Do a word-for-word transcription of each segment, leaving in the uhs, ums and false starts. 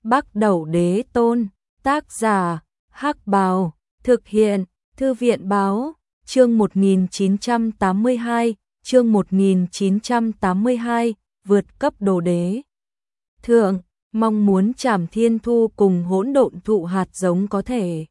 Bắc Đẩu Đế Tôn, tác giả, Hắc Bào, thực hiện, Thư viện báo, chương một nghìn chín trăm tám mươi hai, chương một nghìn chín trăm tám mươi hai, vượt cấp đồ đế. Thượng, mong muốn Trảm Thiên Thu cùng hỗn độn thụ hạt giống có thể.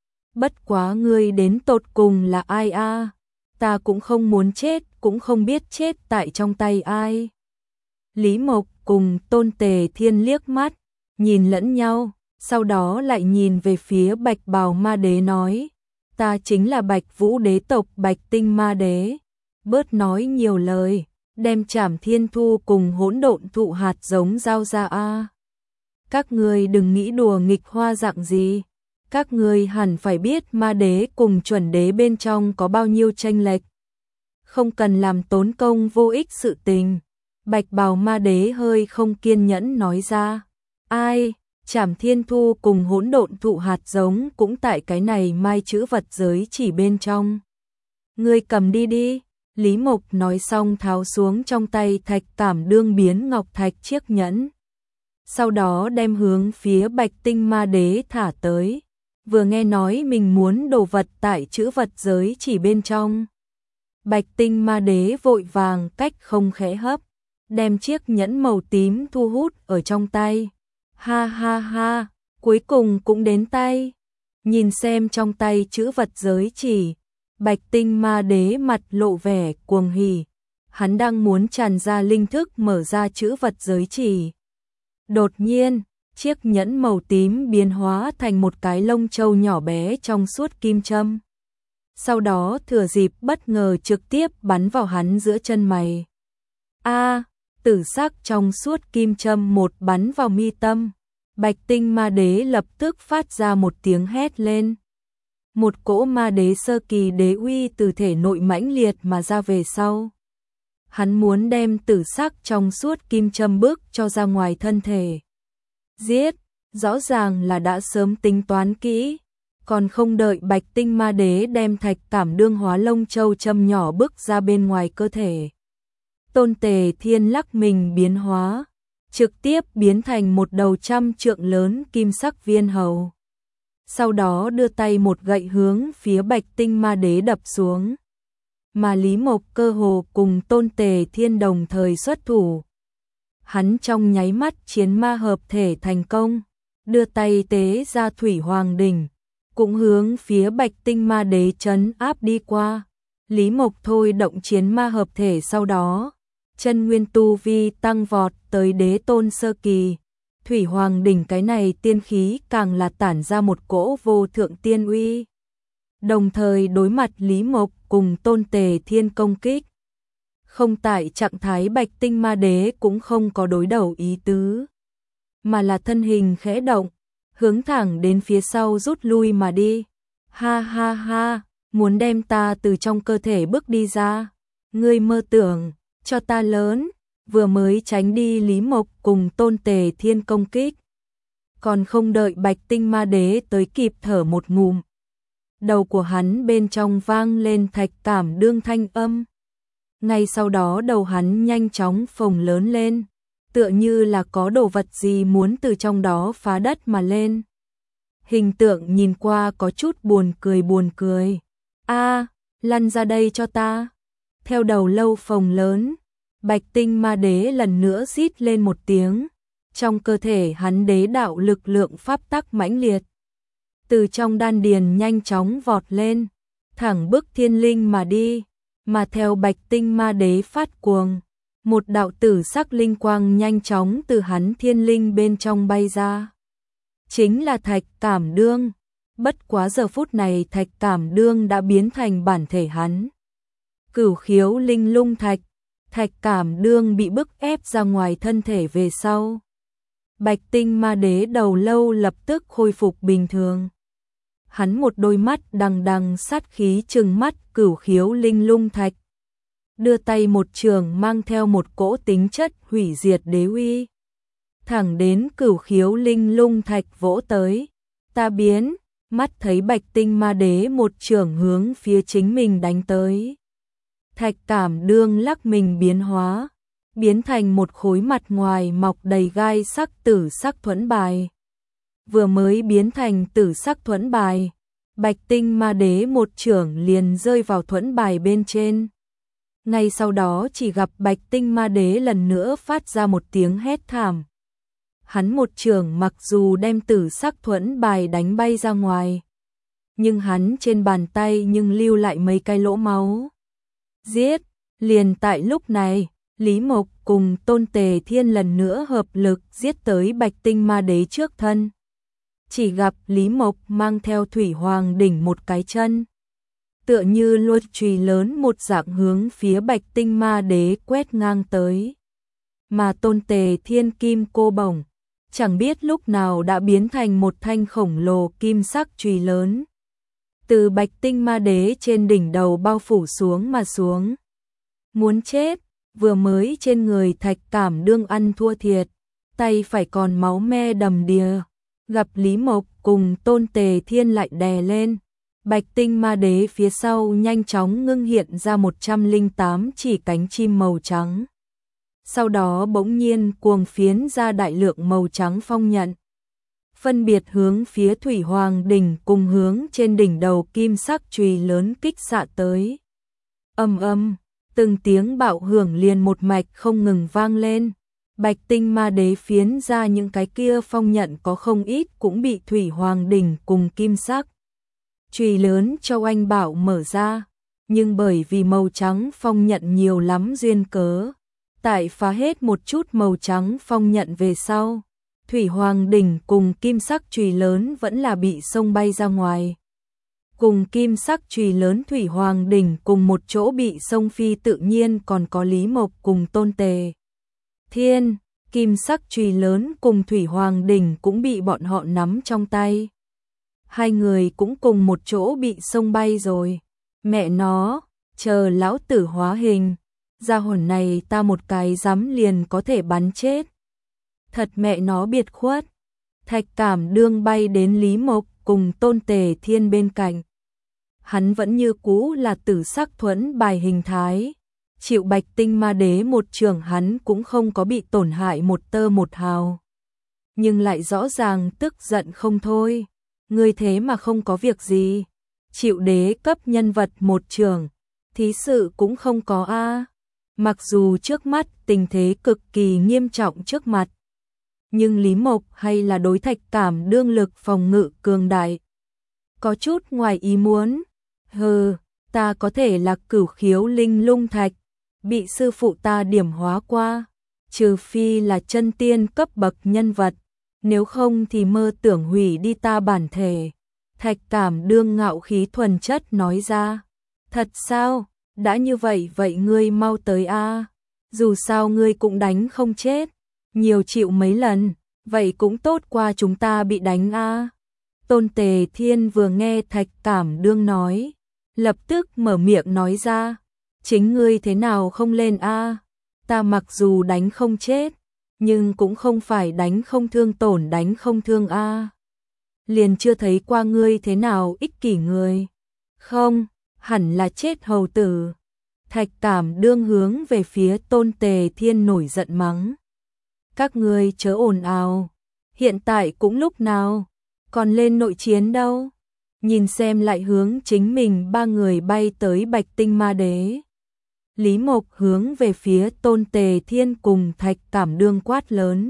Bất quá ngươi đến tột cùng là ai a? Ta cũng không muốn chết, cũng không biết chết tại trong tay ai. Lý Mộc cùng Tôn Tề Thiên liếc mắt, nhìn lẫn nhau, sau đó lại nhìn về phía Bạch Bào Ma Đế nói, ta chính là Bạch Vũ đế tộc Bạch Tinh Ma Đế. Bớt nói nhiều lời, đem Trảm Thiên Thu cùng hỗn độn thụ hạt giống giao ra a. Các ngươi đừng nghĩ đùa nghịch hoa dạng gì. Các ngươi hẳn phải biết ma đế cùng chuẩn đế bên trong có bao nhiêu chênh lệch. Không cần làm tốn công vô ích sự tình. Bạch Bào Ma Đế hơi không kiên nhẫn nói ra. Ai, Trảm Thiên Thu cùng hỗn độn thụ hạt giống cũng tại cái này mai chữ vật giới chỉ bên trong. Ngươi cầm đi đi. Lý Mộc nói xong tháo xuống trong tay thạch cảm đương biến ngọc thạch chiếc nhẫn. Sau đó đem hướng phía Bạch Tinh Ma Đế thả tới. Vừa nghe nói mình muốn đồ vật tại chữ vật giới chỉ bên trong. Bạch Tinh Ma Đế vội vàng cách không khẽ hấp, đem chiếc nhẫn màu tím thu hút ở trong tay. Ha ha ha, cuối cùng cũng đến tay. Nhìn xem trong tay chữ vật giới chỉ, Bạch Tinh Ma Đế mặt lộ vẻ cuồng hỉ. Hắn đang muốn tràn ra linh thức mở ra chữ vật giới chỉ. Đột nhiên, chiếc nhẫn màu tím biến hóa thành một cái lông châu nhỏ bé trong suốt kim châm. Sau đó thừa dịp bất ngờ trực tiếp bắn vào hắn giữa chân mày. A, tử sắc trong suốt kim châm một bắn vào mi tâm. Bạch Tinh Ma Đế lập tức phát ra một tiếng hét lên. Một cỗ ma đế sơ kỳ đế uy từ thể nội mãnh liệt mà ra về sau. Hắn muốn đem tử sắc trong suốt kim châm bước cho ra ngoài thân thể. Giết, rõ ràng là đã sớm tính toán kỹ, còn không đợi Bạch Tinh Ma Đế đem thạch cảm đương hóa lông châu châm nhỏ bước ra bên ngoài cơ thể. Tôn Tề Thiên lắc mình biến hóa, trực tiếp biến thành một đầu trăm trượng lớn kim sắc viên hầu. Sau đó đưa tay một gậy hướng phía Bạch Tinh Ma Đế đập xuống. Mà Lý Mộc cơ hồ cùng Tôn Tề Thiên đồng thời xuất thủ. Hắn trong nháy mắt chiến ma hợp thể thành công, đưa tay tế ra Thủy Hoàng Đỉnh, cũng hướng phía Bạch Tinh Ma Đế trấn áp đi qua. Lý Mộc thôi động chiến ma hợp thể sau đó, chân nguyên tu vi tăng vọt tới đế tôn sơ kỳ. Thủy Hoàng Đỉnh cái này tiên khí càng là tản ra một cỗ vô thượng tiên uy. Đồng thời đối mặt Lý Mộc cùng Tôn Tề Thiên công kích. Không tại trạng thái Bạch Tinh Ma Đế cũng không có đối đầu ý tứ, mà là thân hình khẽ động, hướng thẳng đến phía sau rút lui mà đi. Ha ha ha, muốn đem ta từ trong cơ thể bước đi ra. Ngươi mơ tưởng, cho ta lớn. Vừa mới tránh đi Lý Mộc cùng Tôn Tề Thiên công kích. Còn không đợi Bạch Tinh Ma Đế tới kịp thở một ngụm. Đầu của hắn bên trong vang lên thạch cảm đương thanh âm. Ngay sau đó đầu hắn nhanh chóng phồng lớn lên, tựa như là có đồ vật gì muốn từ trong đó phá đất mà lên. Hình tượng nhìn qua có chút buồn cười buồn cười. A, lăn ra đây cho ta. Theo đầu lâu phồng lớn, Bạch Tinh Ma Đế lần nữa rít lên một tiếng. Trong cơ thể hắn đế đạo lực lượng pháp tắc mãnh liệt. Từ trong đan điền nhanh chóng vọt lên, thẳng bức thiên linh mà đi. Mà theo Bạch Tinh Ma Đế phát cuồng, một đạo tử sắc linh quang nhanh chóng từ hắn thiên linh bên trong bay ra. Chính là thạch cảm đương. Bất quá giờ phút này thạch cảm đương đã biến thành bản thể hắn. Cửu khiếu linh lung thạch. Thạch cảm đương bị bức ép ra ngoài thân thể về sau. Bạch Tinh Ma Đế đầu lâu lập tức khôi phục bình thường. Hắn một đôi mắt đằng đằng sát khí trừng mắt cửu khiếu linh lung thạch. Đưa tay một trường mang theo một cỗ tính chất hủy diệt đế uy. Thẳng đến cửu khiếu linh lung thạch vỗ tới. Ta biến, mắt thấy Bạch Tinh Ma Đế một trường hướng phía chính mình đánh tới. Thạch cảm đương lắc mình biến hóa, biến thành một khối mặt ngoài mọc đầy gai sắc tử sắc thuẫn bài. vừa mới biến thành tử sắc thuẫn bài, Bạch Tinh Ma Đế một chưởng liền rơi vào thuẫn bài bên trên. Ngay sau đó chỉ gặp Bạch Tinh Ma Đế lần nữa phát ra một tiếng hét thảm. Hắn một chưởng mặc dù đem tử sắc thuẫn bài đánh bay ra ngoài, nhưng hắn trên bàn tay nhưng lưu lại mấy cái lỗ máu. Giết! Liền tại lúc này, Lý Mộc cùng Tôn Tề Thiên lần nữa hợp lực giết tới Bạch Tinh Ma Đế trước thân. Chỉ gặp Lý Mộc mang theo Thủy Hoàng đỉnh một cái chân, tựa như luân chùy lớn một dạng hướng phía Bạch Tinh Ma Đế quét ngang tới. Mà Tôn Tề Thiên kim cô bổng, chẳng biết lúc nào đã biến thành một thanh khổng lồ kim sắc chùy lớn, từ Bạch Tinh Ma Đế trên đỉnh đầu bao phủ xuống mà xuống. Muốn chết, vừa mới trên người Thạch Cảm Đương ăn thua thiệt, tay phải còn máu me đầm đìa, gặp Lý Mộc cùng Tôn Tề Thiên lại đè lên. Bạch Tinh Ma Đế phía sau nhanh chóng ngưng hiện ra một trăm lẻ tám chỉ cánh chim màu trắng. Sau đó bỗng nhiên cuồng phiến ra đại lượng màu trắng phong nhận, phân biệt hướng phía Thủy Hoàng đỉnh cùng hướng trên đỉnh đầu kim sắc chùy lớn kích xạ tới. Ầm ầm, từng tiếng bạo hưởng liền một mạch không ngừng vang lên. Bạch Tinh Ma Đế phiến ra những cái kia phong nhận có không ít cũng bị Thủy Hoàng đỉnh cùng kim sắc chùy lớn Châu Anh Bảo mở ra, nhưng bởi vì màu trắng phong nhận nhiều lắm duyên cớ, tại phá hết một chút màu trắng phong nhận về sau, Thủy Hoàng đỉnh cùng kim sắc chùy lớn vẫn là bị xông bay ra ngoài. Cùng kim sắc chùy lớn Thủy Hoàng đỉnh cùng một chỗ bị xông phi tự nhiên còn có Lý Mộc cùng Tôn Tề Thiên, kim sắc chùy lớn cùng Thủy Hoàng đỉnh cũng bị bọn họ nắm trong tay. Hai người cũng cùng một chỗ bị xông bay rồi. Mẹ nó, chờ lão tử hóa hình, ra hồn này ta một cái giấm liền có thể bắn chết. Thật mẹ nó biệt khuất. Thạch Cảm Đương bay đến Lý Mộc cùng Tôn Tề Thiên bên cạnh. Hắn vẫn như cũ là tử sắc thuẫn bài hình thái. Chịu Bạch Tinh Ma Đế một trường hắn cũng không có bị tổn hại một tơ một hào. Nhưng lại rõ ràng tức giận không thôi. Ngươi thế mà không có việc gì. Chịu đế cấp nhân vật một trường, thí sự cũng không có a. Mặc dù trước mắt tình thế cực kỳ nghiêm trọng trước mặt, nhưng Lý Mộc hay là đối Thạch Cảm Đương lực phòng ngự cường đại. Có chút ngoài ý muốn. Hừ, ta có thể là Cửu Khiếu Linh Lung Thạch, bị sư phụ ta điểm hóa qua, trừ phi là chân tiên cấp bậc nhân vật, nếu không thì mơ tưởng hủy đi ta bản thể. Thạch Cảm Đương ngạo khí thuần chất nói ra. Thật sao? Đã như vậy vậy ngươi mau tới a. Dù sao ngươi cũng đánh không chết, nhiều chịu mấy lần, vậy cũng tốt qua chúng ta bị đánh a. Tôn Tề Thiên vừa nghe Thạch Cảm Đương nói, lập tức mở miệng nói ra, chính ngươi thế nào không lên a? Ta mặc dù đánh không chết, nhưng cũng không phải đánh không thương tổn đánh không thương a. Liền chưa thấy qua ngươi thế nào ích kỷ người. Không, hẳn là chết hầu tử. Thạch Cảm Đương hướng về phía Tôn Tề Thiên nổi giận mắng. Các ngươi chớ ồn ào, hiện tại cũng lúc nào, còn lên nội chiến đâu. Nhìn xem lại hướng chính mình ba người bay tới Bạch Tinh Ma Đế. Lý Mộc hướng về phía Tôn Tề Thiên cùng Thạch Cảm Đương quát lớn.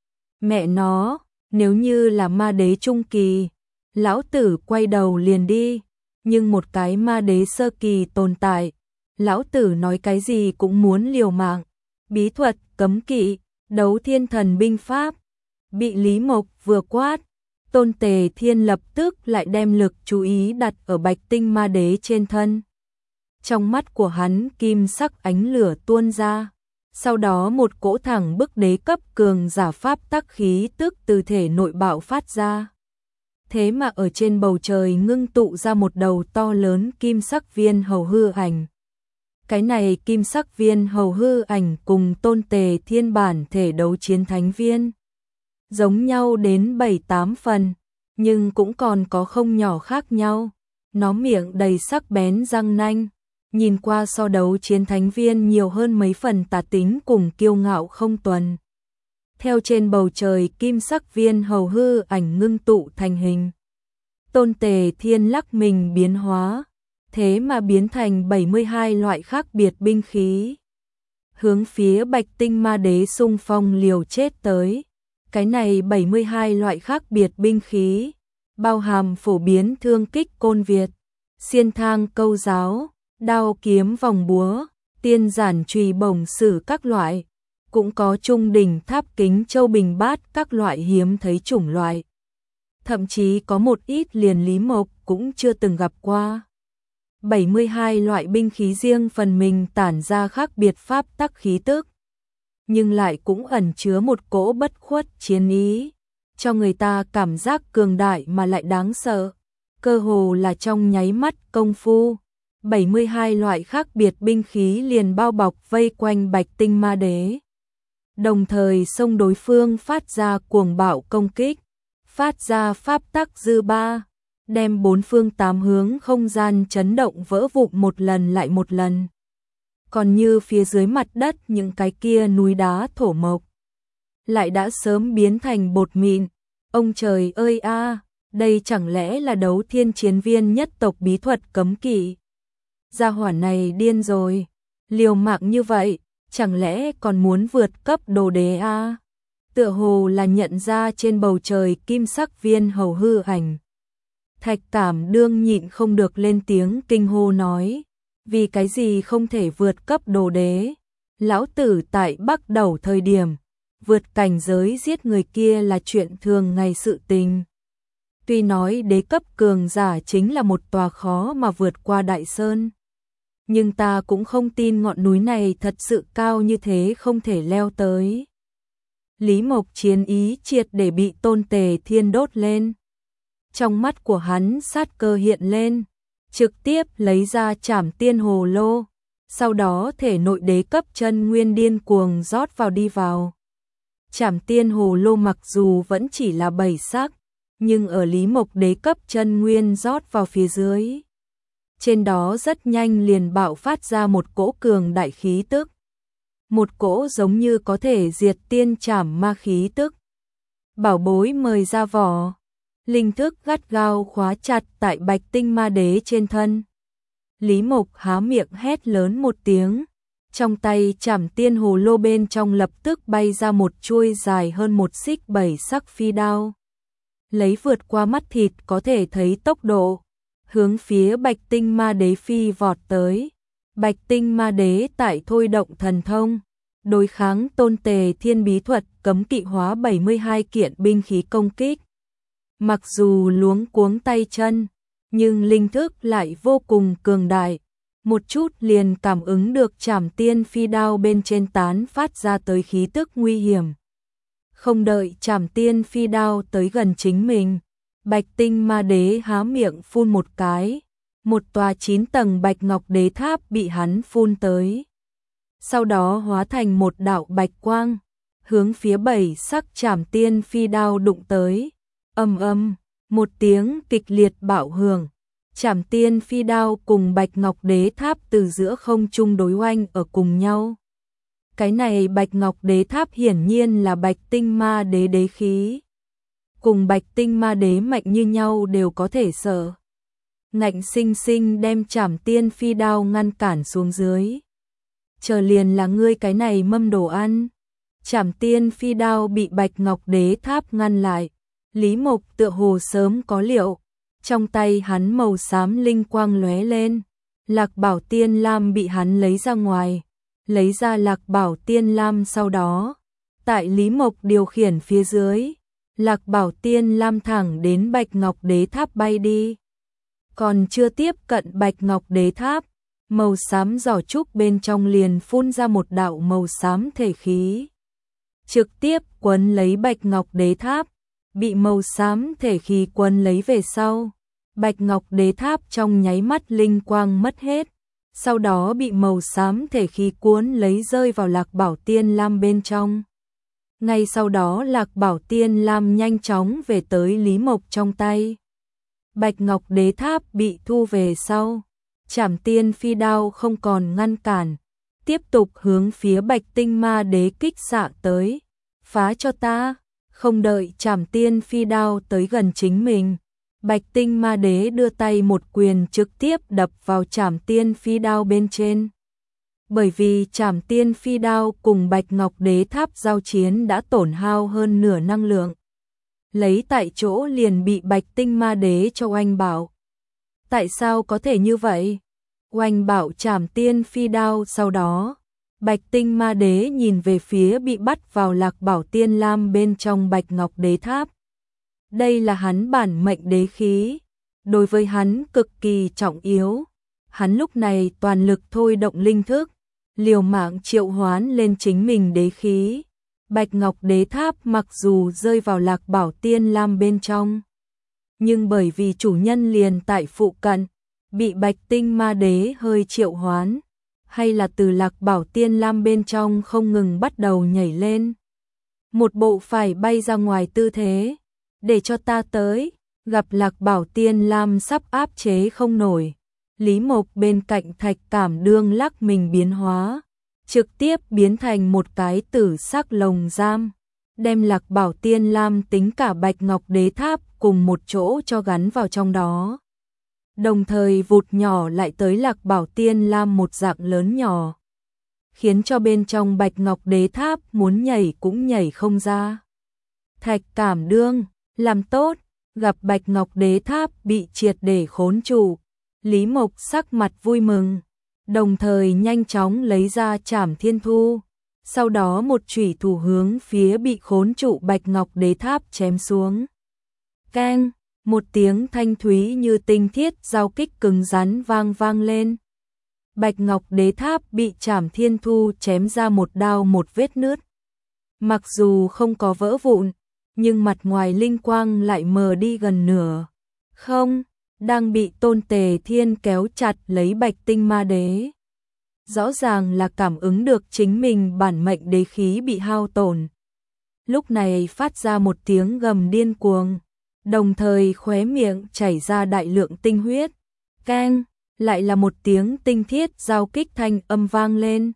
Mẹ nó, nếu như là ma đế trung kỳ, lão tử quay đầu liền đi, nhưng một cái ma đế sơ kỳ tồn tại, lão tử nói cái gì cũng muốn liều mạng. Bí thuật, cấm kỵ, đấu thiên thần binh pháp, bị Lý Mộc vừa quát, Tôn Tề Thiên lập tức lại đem lực chú ý đặt ở Bạch Tinh Ma Đế trên thân. Trong mắt của hắn kim sắc ánh lửa tuôn ra, sau đó một cỗ thẳng bức đế cấp cường giả pháp tắc khí tức từ thể nội bạo phát ra. Thế mà ở trên bầu trời ngưng tụ ra một đầu to lớn kim sắc viên hầu hư ảnh. Cái này kim sắc viên hầu hư ảnh cùng Tôn Tề Thiên bản thể đấu chiến thánh viên giống nhau đến bảy tám phần, nhưng cũng còn có không nhỏ khác nhau. Nó miệng đầy sắc bén răng nanh, nhìn qua so đấu chiến thánh viên nhiều hơn mấy phần tà tính cùng kiêu ngạo không tuần. theo trên bầu trời kim sắc viên hầu hư ảnh ngưng tụ thành hình. Tôn Tề Thiên lắc mình biến hóa, thế mà biến thành bảy mươi hai loại khác biệt binh khí. Hướng phía Bạch Tinh Ma Đế xung phong liều chết tới. Cái này bảy mươi hai loại khác biệt binh khí, bao hàm phổ biến thương kích côn Việt, xiên thang câu giáo, đao kiếm vòng búa, tiên giản chùy bổng sử các loại, cũng có trung đỉnh tháp kính châu bình bát các loại hiếm thấy chủng loại. Thậm chí có một ít liền Lý Mộc cũng chưa từng gặp qua. bảy mươi hai loại binh khí riêng phần mình tản ra khác biệt pháp tắc khí tức, nhưng lại cũng ẩn chứa một cỗ bất khuất chiến ý, cho người ta cảm giác cường đại mà lại đáng sợ. Cơ hồ là trong nháy mắt công phu, bảy mươi hai loại khác biệt binh khí liền bao bọc vây quanh Bạch Tinh Ma Đế. Đồng thời xông đối phương phát ra cuồng bạo công kích, phát ra pháp tắc dư ba, đem bốn phương tám hướng không gian chấn động vỡ vụn một lần lại một lần. Còn như phía dưới mặt đất những cái kia núi đá thổ mộc, lại đã sớm biến thành bột mịn. Ông trời ơi a, đây chẳng lẽ là đấu thiên chiến viên nhất tộc bí thuật cấm kỵ? Gia hỏa này điên rồi, liều mạng như vậy, chẳng lẽ còn muốn vượt cấp đồ đế a? Tựa hồ là nhận ra trên bầu trời kim sắc viên hầu hư ảnh. Thạch Cảm đương nhịn không được lên tiếng kinh hô nói, vì cái gì không thể vượt cấp đồ đế? Lão tử tại Bắc Đầu thời điểm, vượt cảnh giới giết người kia là chuyện thường ngày sự tình. Tuy nói đế cấp cường giả chính là một tòa khó mà vượt qua đại sơn, nhưng ta cũng không tin ngọn núi này thật sự cao như thế không thể leo tới. Lý Mộc chiến ý triệt để bị Tôn Tề Thiên đốt lên. Trong mắt của hắn sát cơ hiện lên, trực tiếp lấy ra Trảm Tiên Hồ Lô, sau đó thể nội đế cấp chân nguyên điên cuồng rót vào đi vào. Trảm Tiên Hồ Lô mặc dù vẫn chỉ là bảy sắc, nhưng ở Lý Mộc đế cấp chân nguyên rót vào phía dưới, trên đó rất nhanh liền bạo phát ra một cỗ cường đại khí tức. Một cỗ giống như có thể diệt tiên trảm ma khí tức. Bảo bối mời ra vỏ, linh thức gắt gao khóa chặt tại Bạch Tinh Ma Đế trên thân. Lý Mộc há miệng hét lớn một tiếng, trong tay Trảm Tiên Hồ Lô bên trong lập tức bay ra một chuôi dài hơn một xích bảy sắc phi đao. Lấy vượt qua mắt thịt có thể thấy tốc độ, hướng phía Bạch Tinh Ma Đế phi vọt tới. Bạch Tinh Ma Đế tại thôi động thần thông, đối kháng Tôn Tề Thiên bí thuật cấm kỵ hóa bảy mươi hai kiện binh khí công kích. Mặc dù luống cuống tay chân, nhưng linh thức lại vô cùng cường đại, một chút liền cảm ứng được Trảm Tiên phi đao bên trên tán phát ra tới khí tức nguy hiểm. Không đợi Trảm Tiên phi đao tới gần chính mình, Bạch Tinh Ma Đế há miệng phun một cái, một tòa chín tầng bạch ngọc đế tháp bị hắn phun tới. Sau đó hóa thành một đạo bạch quang, hướng phía bảy sắc Trảm Tiên phi đao đụng tới. Ầm ầm, một tiếng kịch liệt bạo hưởng, Trảm Tiên phi đao cùng bạch ngọc đế tháp từ giữa không trung đối oanh ở cùng nhau. Cái này bạch ngọc đế tháp hiển nhiên là Bạch Tinh Ma Đế đế khí, cùng Bạch Tinh Ma Đế mạnh như nhau đều có thể sợ. Ngạnh sinh sinh đem Trảm Tiên phi đao ngăn cản xuống dưới. Chờ liền là ngươi cái này mâm đồ ăn. Trảm Tiên phi đao bị bạch ngọc đế tháp ngăn lại. Lý Mộc tựa hồ sớm có liệu, trong tay hắn màu xám linh quang lóe lên, Lạc Bảo Tiên Lam bị hắn lấy ra ngoài, lấy ra Lạc Bảo Tiên Lam sau đó, tại Lý Mộc điều khiển phía dưới, Lạc Bảo Tiên Lam thẳng đến Bạch Ngọc Đế Tháp bay đi. Còn chưa tiếp cận Bạch Ngọc Đế Tháp, màu xám giỏ trúc bên trong liền phun ra một đạo màu xám thể khí, trực tiếp quấn lấy Bạch Ngọc Đế Tháp. Bị màu xám thể khí quấn lấy về sau, Bạch Ngọc Đế Tháp trong nháy mắt linh quang mất hết, sau đó bị màu xám thể khí cuốn lấy rơi vào Lạc Bảo Tiên Lam bên trong. Ngay sau đó Lạc Bảo Tiên Lam nhanh chóng về tới Lý Mộc trong tay. Bạch Ngọc Đế Tháp bị thu về sau, Trảm Tiên phi đao không còn ngăn cản, tiếp tục hướng phía Bạch Tinh Ma Đế kích xạ tới. phá cho ta. Không đợi Trảm Tiên Phi Đao tới gần chính mình, Bạch Tinh Ma Đế đưa tay một quyền trực tiếp đập vào Trảm Tiên Phi Đao bên trên. Bởi vì Trảm Tiên Phi Đao cùng Bạch Ngọc Đế Tháp giao chiến đã tổn hao hơn nửa năng lượng. Lấy tại chỗ liền bị Bạch Tinh Ma Đế cho oanh bảo. Tại sao có thể như vậy? Oanh bảo Trảm Tiên Phi Đao sau đó, Bạch Tinh Ma Đế nhìn về phía bị bắt vào Lạc Bảo Tiên Lam bên trong Bạch Ngọc Đế Tháp. Đây là hắn bản mệnh đế khí, đối với hắn cực kỳ trọng yếu. Hắn lúc này toàn lực thôi động linh thức, liều mạng triệu hoán lên chính mình đế khí. Bạch Ngọc Đế Tháp mặc dù rơi vào Lạc Bảo Tiên Lam bên trong, nhưng bởi vì chủ nhân liền tại phụ cận, bị Bạch Tinh Ma Đế hơi triệu hoán, hay là từ Lạc Bảo Tiên Lam bên trong không ngừng bắt đầu nhảy lên. Một bộ phải bay ra ngoài tư thế, để cho ta tới, gặp Lạc Bảo Tiên Lam sắp áp chế không nổi. Lý Mộc bên cạnh Thạch Cảm Đương lắc mình biến hóa, trực tiếp biến thành một cái tử sắc lồng giam, đem Lạc Bảo Tiên Lam tính cả Bạch Ngọc Đế Tháp cùng một chỗ cho gắn vào trong đó. Đồng thời vụt nhỏ lại tới Lạc Bảo Tiên Lam một dạng lớn nhỏ, khiến cho bên trong Bạch Ngọc Đế Tháp muốn nhảy cũng nhảy không ra. Thạch Cảm Đương, làm tốt, gặp Bạch Ngọc Đế Tháp bị triệt để khốn trụ, Lý Mộc sắc mặt vui mừng, đồng thời nhanh chóng lấy ra Trảm Thiên Thu, sau đó một chủy thủ hướng phía bị khốn trụ Bạch Ngọc Đế Tháp chém xuống. Keng, một tiếng thanh thúy như tinh thiết giao kích cứng rắn vang vang lên. Bạch Ngọc Đế Tháp bị Trảm Thiên Thu chém ra một đao một vết nứt. Mặc dù không có vỡ vụn, nhưng mặt ngoài linh quang lại mờ đi gần nửa. Không, đang bị Tôn Tề Thiên kéo chặt lấy Bạch Tinh Ma Đế. Rõ ràng là cảm ứng được chính mình bản mệnh đế khí bị hao tổn. Lúc này phát ra một tiếng gầm điên cuồng, đồng thời khóe miệng chảy ra đại lượng tinh huyết. Keng, lại là một tiếng tinh thiết giao kích thanh âm vang lên.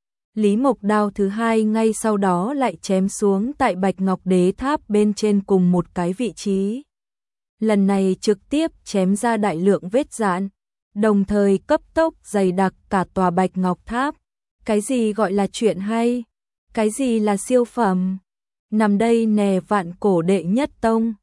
Lý Mộc đao thứ hai ngay sau đó lại chém xuống tại Bạch Ngọc Đế Tháp bên trên cùng một cái vị trí. Lần này trực tiếp chém ra đại lượng vết rạn, đồng thời cấp tốc dày đặc cả tòa Bạch Ngọc Tháp. Cái gì gọi là chuyện hay? Cái gì là siêu phẩm? Nằm đây nè vạn cổ đệ nhất tông,